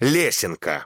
Лесенка.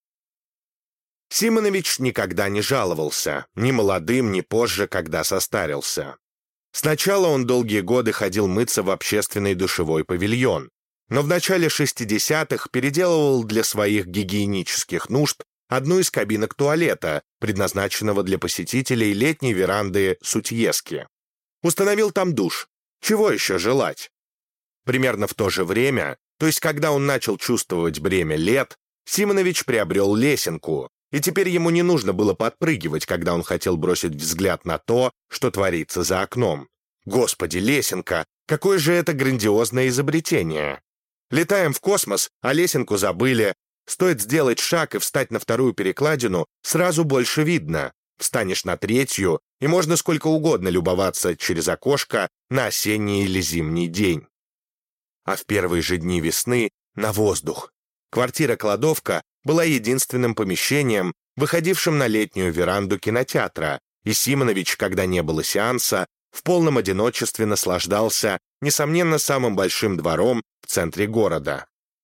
Симонович никогда не жаловался, ни молодым, ни позже, когда состарился. Сначала он долгие годы ходил мыться в общественный душевой павильон, но в начале 60-х переделывал для своих гигиенических нужд одну из кабинок туалета, предназначенного для посетителей летней веранды Сутьески. Установил там душ. Чего еще желать? Примерно в то же время, то есть когда он начал чувствовать бремя лет, Симонович приобрел лесенку, и теперь ему не нужно было подпрыгивать, когда он хотел бросить взгляд на то, что творится за окном. Господи, лесенка, какое же это грандиозное изобретение! Летаем в космос, а лесенку забыли. Стоит сделать шаг и встать на вторую перекладину, сразу больше видно. Встанешь на третью, и можно сколько угодно любоваться через окошко на осенний или зимний день. А в первые же дни весны — на воздух. Квартира-кладовка была единственным помещением, выходившим на летнюю веранду кинотеатра, и Симонович, когда не было сеанса, в полном одиночестве наслаждался, несомненно, самым большим двором в центре города.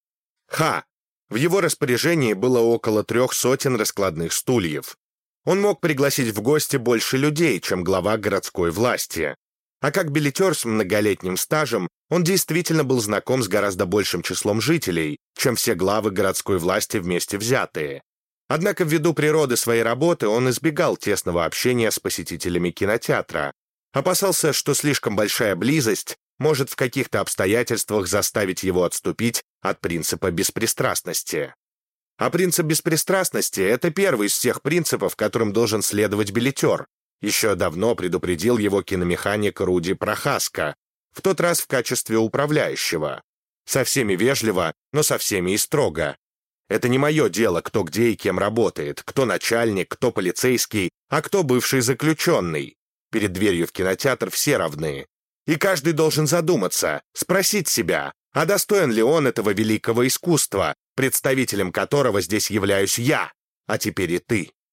В его распоряжении было около 300 раскладных стульев. Он мог пригласить в гости больше людей, чем глава городской власти. А как билетер с многолетним стажем, он действительно был знаком с гораздо большим числом жителей, чем все главы городской власти вместе взятые. Однако ввиду природы своей работы он избегал тесного общения с посетителями кинотеатра, опасался, что слишком большая близость может в каких-то обстоятельствах заставить его отступить от принципа беспристрастности. А принцип беспристрастности — это первый из всех принципов, которым должен следовать билетер. Еще давно предупредил его киномеханик Руди Прохаска, в тот раз в качестве управляющего. Со всеми вежливо, но со всеми и строго. Это не мое дело, кто где и кем работает, кто начальник, кто полицейский, а кто бывший заключенный. Перед дверью в кинотеатр все равны. И каждый должен задуматься, спросить себя, а достоин ли он этого великого искусства, представителем которого здесь являюсь я, а теперь и ты.